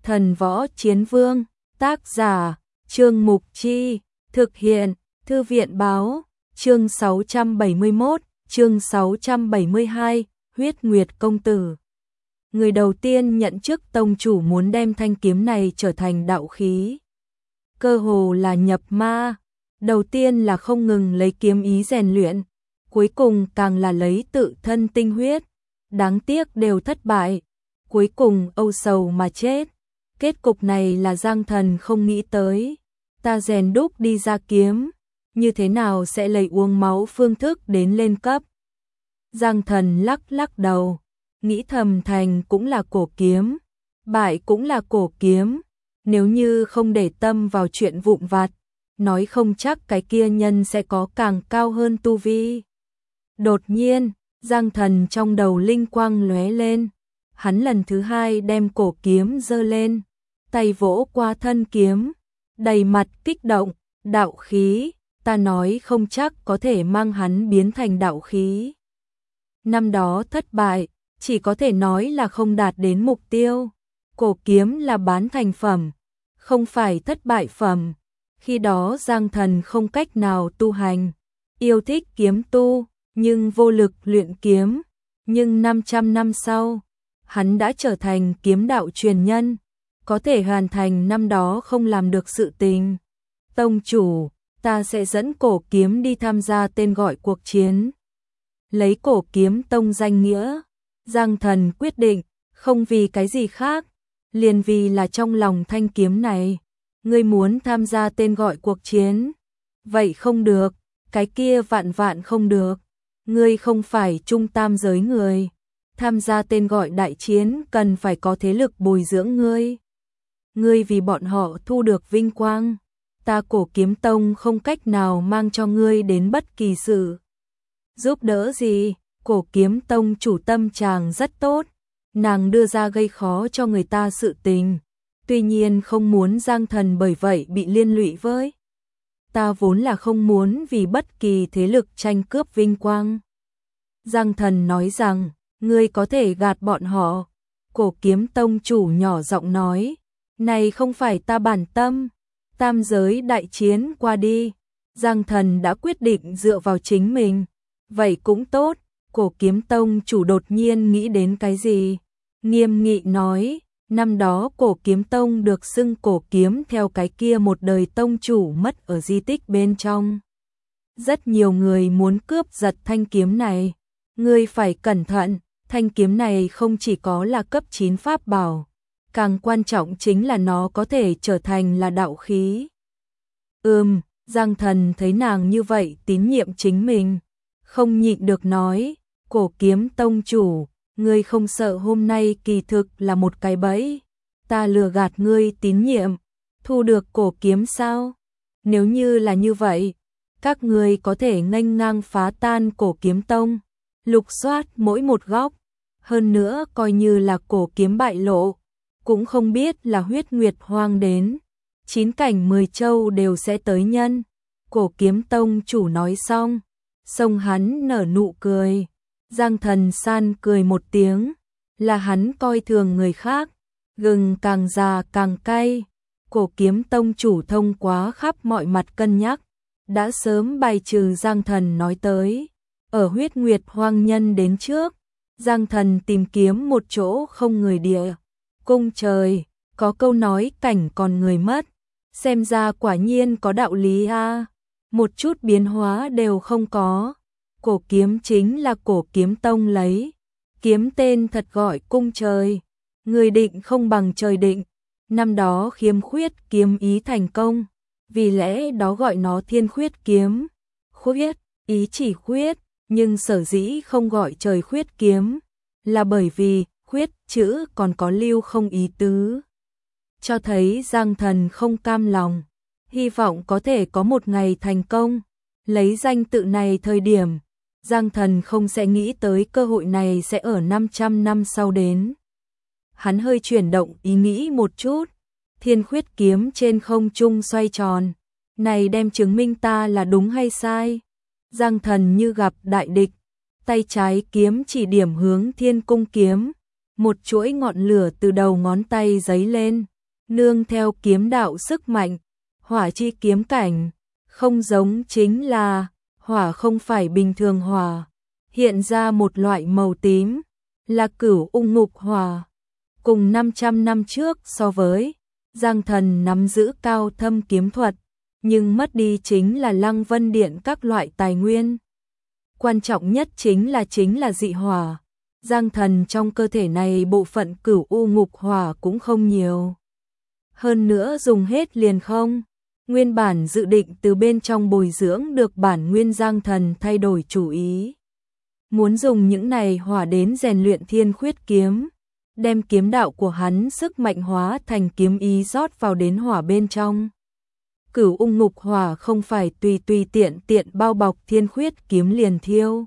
Thần Võ Chiến Vương, tác giả, Trương Mục Chi, thực hiện, Thư viện Báo, chương 671, chương 672, Huyết Nguyệt Công Tử. Người đầu tiên nhận chức tông chủ muốn đem thanh kiếm này trở thành đạo khí. Cơ hồ là nhập ma, đầu tiên là không ngừng lấy kiếm ý rèn luyện, cuối cùng càng là lấy tự thân tinh huyết, đáng tiếc đều thất bại, cuối cùng âu sầu mà chết. Kết cục này là Giang Thần không nghĩ tới, ta rèn đúc đi ra kiếm, như thế nào sẽ lấy uống máu phương thức đến lên cấp. Giang Thần lắc lắc đầu, nghĩ thầm thành cũng là cổ kiếm, bại cũng là cổ kiếm, nếu như không để tâm vào chuyện vụn vặt, nói không chắc cái kia nhân sẽ có càng cao hơn tu vi. Đột nhiên, Giang Thần trong đầu linh quang lóe lên, hắn lần thứ hai đem cổ kiếm giơ lên, tay vỗ qua thân kiếm, đầy mặt kích động, đạo khí, ta nói không chắc có thể mang hắn biến thành đạo khí. Năm đó thất bại, chỉ có thể nói là không đạt đến mục tiêu, cổ kiếm là bán thành phẩm, không phải thất bại phẩm. Khi đó Giang Thần không cách nào tu hành, yêu thích kiếm tu, nhưng vô lực luyện kiếm, nhưng 500 năm sau, hắn đã trở thành kiếm đạo truyền nhân, có thể hoàn thành năm đó không làm được sự tình. Tông chủ, ta sẽ dẫn cổ kiếm đi tham gia tên gọi cuộc chiến. Lấy cổ kiếm tông danh nghĩa, Giang Thần quyết định, không vì cái gì khác, liền vì là trong lòng thanh kiếm này. Ngươi muốn tham gia tên gọi cuộc chiến? Vậy không được, cái kia vạn vạn không được. Ngươi không phải trung tam giới người. Tham gia tên gọi đại chiến cần phải có thế lực bồi dưỡng ngươi. Ngươi vì bọn họ thu được vinh quang. Ta cổ kiếm tông không cách nào mang cho ngươi đến bất kỳ sự giúp đỡ gì. Cổ kiếm tông chủ tâm chàng rất tốt. Nàng đưa ra gây khó cho người ta sự tình. Tuy nhiên không muốn Giang Thần bởi vậy bị liên lụy với. Ta vốn là không muốn vì bất kỳ thế lực tranh cướp vinh quang. Giang Thần nói rằng, ngươi có thể gạt bọn họ. Cổ kiếm tông chủ nhỏ giọng nói, này không phải ta bản tâm. Tam giới đại chiến qua đi, Giang Thần đã quyết định dựa vào chính mình. Vậy cũng tốt, cổ kiếm tông chủ đột nhiên nghĩ đến cái gì? Nghiêm nghị nói, năm đó cổ kiếm tông được xưng cổ kiếm theo cái kia một đời tông chủ mất ở di tích bên trong. Rất nhiều người muốn cướp giật thanh kiếm này. Ngươi phải cẩn thận, thanh kiếm này không chỉ có là cấp 9 pháp bảo, càng quan trọng chính là nó có thể trở thành là đạo khí. Giang Thần thấy nàng như vậy tín nhiệm chính mình, không nhịn được nói, cổ kiếm tông chủ, ngươi không sợ hôm nay kỳ thực là một cái bẫy, ta lừa gạt ngươi tín nhiệm, thu được cổ kiếm sao? Nếu như là như vậy, các ngươi có thể nghênh ngang phá tan cổ kiếm tông, lục soát mỗi một góc, hơn nữa coi như là cổ kiếm bại lộ, cũng không biết là huyết nguyệt hoang đến, 9 cảnh 10 châu đều sẽ tới nhân. Cổ kiếm tông chủ nói xong, xông hắn nở nụ cười. Giang Thần san cười một tiếng, là hắn coi thường người khác, gừng càng già càng cay. Cổ kiếm tông chủ thông quá khắp mọi mặt cân nhắc, đã sớm bài trừ Giang Thần nói tới. Ở huyết nguyệt hoang nhân đến trước, Giang Thần tìm kiếm một chỗ không người địa. Cung trời, có câu nói cảnh còn người mất, xem ra quả nhiên có đạo lý a. Một chút biến hóa đều không có. Cổ kiếm chính là cổ kiếm tông lấy. Kiếm tên thật gọi cung trời. Người định không bằng trời định. Năm đó khiếm khuyết kiếm ý thành công. Vì lẽ đó gọi nó thiên khuyết kiếm. Khuyết, ý chỉ khuyết. Nhưng sở dĩ không gọi trời khuyết kiếm. Là bởi vì khuyết chữ còn có lưu không ý tứ. Cho thấy Giang Thần không cam lòng. Hy vọng có thể có một ngày thành công. Lấy danh tự này thời điểm, Giang Thần không sẽ nghĩ tới cơ hội này sẽ ở 500 năm sau đến. Hắn hơi chuyển động ý nghĩ một chút. Thiên khuyết kiếm trên không trung xoay tròn. Này đem chứng minh ta là đúng hay sai? Giang Thần như gặp đại địch. Tay trái kiếm chỉ điểm hướng thiên cung kiếm. Một chuỗi ngọn lửa từ đầu ngón tay giấy lên. nương theo kiếm đạo sức mạnh, hỏa chi kiếm cảnh, không giống chính là hỏa không phải bình thường hỏa, hiện ra một loại màu tím, là Cửu Ung Ngục Hỏa. Cùng 500 năm trước so với, Giang Thần nắm giữ cao thâm kiếm thuật, nhưng mất đi chính là Lăng Vân Điện các loại tài nguyên. Quan trọng nhất chính là dị hỏa. Giang Thần trong cơ thể này bộ phận Cửu U Ngục Hỏa cũng không nhiều. Hơn nữa dùng hết liền không. Nguyên bản dự định từ bên trong bồi dưỡng được bản nguyên, Giang Thần thay đổi chủ ý. Muốn dùng những này hỏa đến rèn luyện Thiên Khuyết kiếm, đem kiếm đạo của hắn sức mạnh hóa thành kiếm ý rót vào đến hỏa bên trong. Cửu Ung Ngục Hỏa không phải tùy tiện bao bọc Thiên Khuyết kiếm liền thiêu,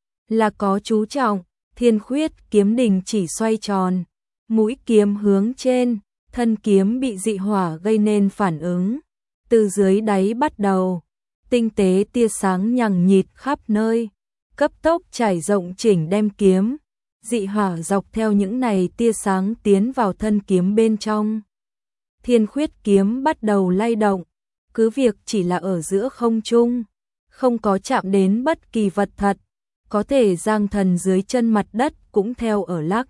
là có chú trọng. Thiên Khuyết kiếm đình chỉ xoay tròn, mũi kiếm hướng trên, thân kiếm bị dị hỏa gây nên phản ứng. Từ dưới đáy bắt đầu, tinh tế tia sáng nhằng nhịt khắp nơi, cấp tốc trải rộng chỉnh đem kiếm, dị hỏa dọc theo những này tia sáng tiến vào thân kiếm bên trong. Thiên Khuyết kiếm bắt đầu lay động, cứ việc chỉ là ở giữa không trung, không có chạm đến bất kỳ vật thật, có thể Giang Thần dưới chân mặt đất cũng theo ở lắc.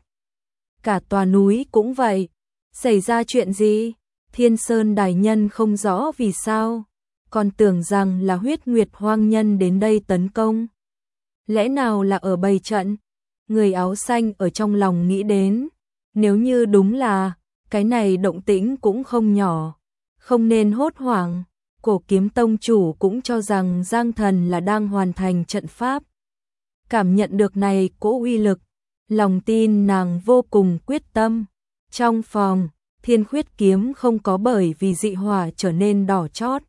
Cả tòa núi cũng vậy. Xảy ra chuyện gì? Thiên Sơn đại nhân không rõ vì sao, còn tưởng rằng là Huyết Nguyệt hoang nhân đến đây tấn công. Lẽ nào là ở bày trận? Người áo xanh ở trong lòng nghĩ đến, nếu như đúng là, cái này động tĩnh cũng không nhỏ, không nên hốt hoảng. Cổ Kiếm tông chủ cũng cho rằng Giang Thần là đang hoàn thành trận pháp. Cảm nhận được này cỗ uy lực, lòng tin nàng vô cùng quyết tâm. Trong phòng, Thiên Khuyết kiếm không có bởi vì dị hỏa trở nên đỏ chót.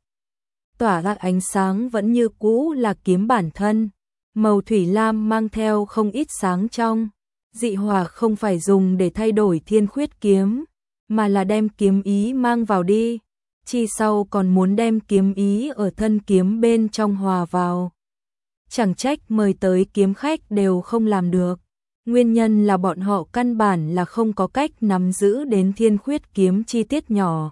Tỏa ra ánh sáng vẫn như cũ là kiếm bản thân, màu thủy lam mang theo không ít sáng trong. Dị hỏa không phải dùng để thay đổi Thiên Khuyết kiếm, mà là đem kiếm ý mang vào đi. Chi sau còn muốn đem kiếm ý ở thân kiếm bên trong hòa vào. Chẳng trách mời tới kiếm khách đều không làm được. Nguyên nhân là bọn họ căn bản là không có cách nắm giữ đến Thiên Khuyết kiếm chi tiết nhỏ.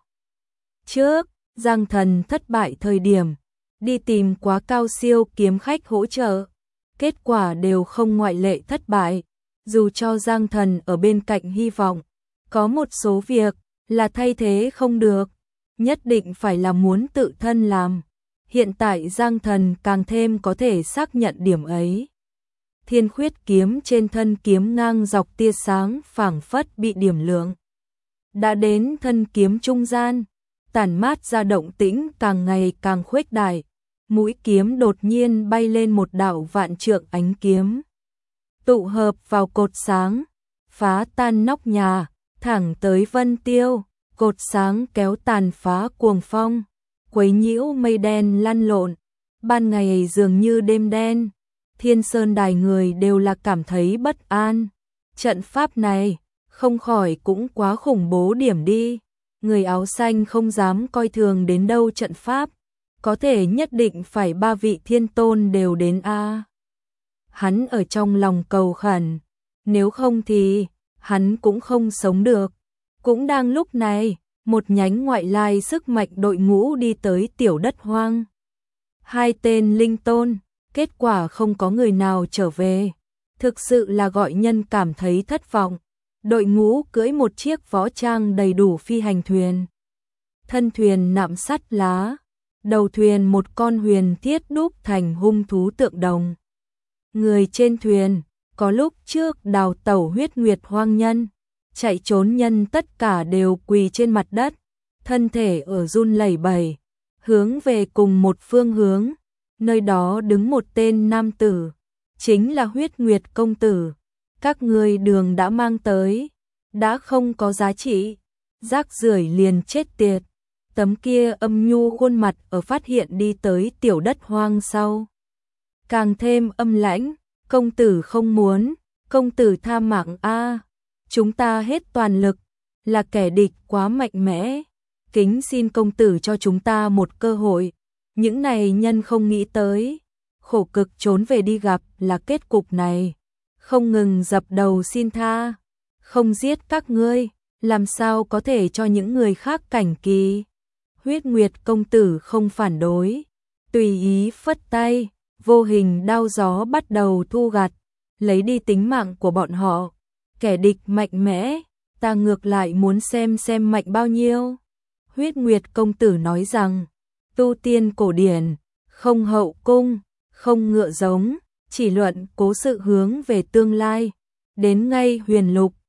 Trước, Giang Thần thất bại thời điểm, đi tìm quá cao siêu kiếm khách hỗ trợ. Kết quả đều không ngoại lệ thất bại. Dù cho Giang Thần ở bên cạnh hy vọng, có một số việc là thay thế không được, nhất định phải là muốn tự thân làm. Hiện tại Giang Thần càng thêm có thể xác nhận điểm ấy. Thiên Khuyết kiếm trên thân kiếm ngang dọc tia sáng phảng phất bị điểm lượng. Đã đến thân kiếm trung gian, tản mát ra động tĩnh càng ngày càng khuếch đại. Mũi kiếm đột nhiên bay lên một đạo vạn trượng ánh kiếm. Tụ hợp vào cột sáng, phá tan nóc nhà, thẳng tới Vân Tiêu. Cột sáng kéo tàn phá cuồng phong, quấy nhiễu mây đen lăn lộn. Ban ngày dường như đêm đen. Thiên Sơn đài người đều là cảm thấy bất an. Trận pháp này, không khỏi cũng quá khủng bố điểm đi. Người áo xanh không dám coi thường đến đâu trận pháp. Có thể nhất định phải 3 vị thiên tôn đều đến a. Hắn ở trong lòng cầu khẩn. Nếu không thì, hắn cũng không sống được. Cũng đang lúc này, một nhánh ngoại lai sức mạnh đội ngũ đi tới tiểu đất hoang. 2 tên linh tôn. Kết quả không có người nào trở về, thực sự là gọi nhân cảm thấy thất vọng. Đội ngũ cưỡi một chiếc võ trang đầy đủ phi hành thuyền. Thân thuyền nạm sắt lá, đầu thuyền một con huyền thiết đúc thành hung thú tượng đồng. Người trên thuyền, có lúc trước đào tẩu Huyết Nguyệt hoang nhân, chạy trốn nhân tất cả đều quỳ trên mặt đất, thân thể ở run lẩy bẩy, hướng về cùng một phương hướng. Nơi đó đứng một tên nam tử, chính là Huyết Nguyệt công tử. Các ngươi đường đã mang tới, đã không có giá trị, rác rưởi liền chết tiệt. Tấm kia âm nhu khuôn mặt ở phát hiện đi tới tiểu đất hoang sau. Càng thêm âm lãnh, công tử không muốn, công tử tha mạng a, chúng ta hết toàn lực, là kẻ địch quá mạnh mẽ. Kính xin công tử cho chúng ta một cơ hội. Những này nhân không nghĩ tới, khổ cực trốn về đi gặp là kết cục này, không ngừng dập đầu xin tha, không giết các ngươi, làm sao có thể cho những người khác cảnh kỳ. Huyết Nguyệt công tử không phản đối, tùy ý phất tay, vô hình đao gió bắt đầu thu gặt, lấy đi tính mạng của bọn họ. Kẻ địch mạnh mẽ, ta ngược lại muốn xem mạnh bao nhiêu. Huyết Nguyệt công tử nói rằng, tu tiên cổ điển, không hậu cung, không ngựa giống, chỉ luận cố sự hướng về tương lai. Đến ngay huyền lục,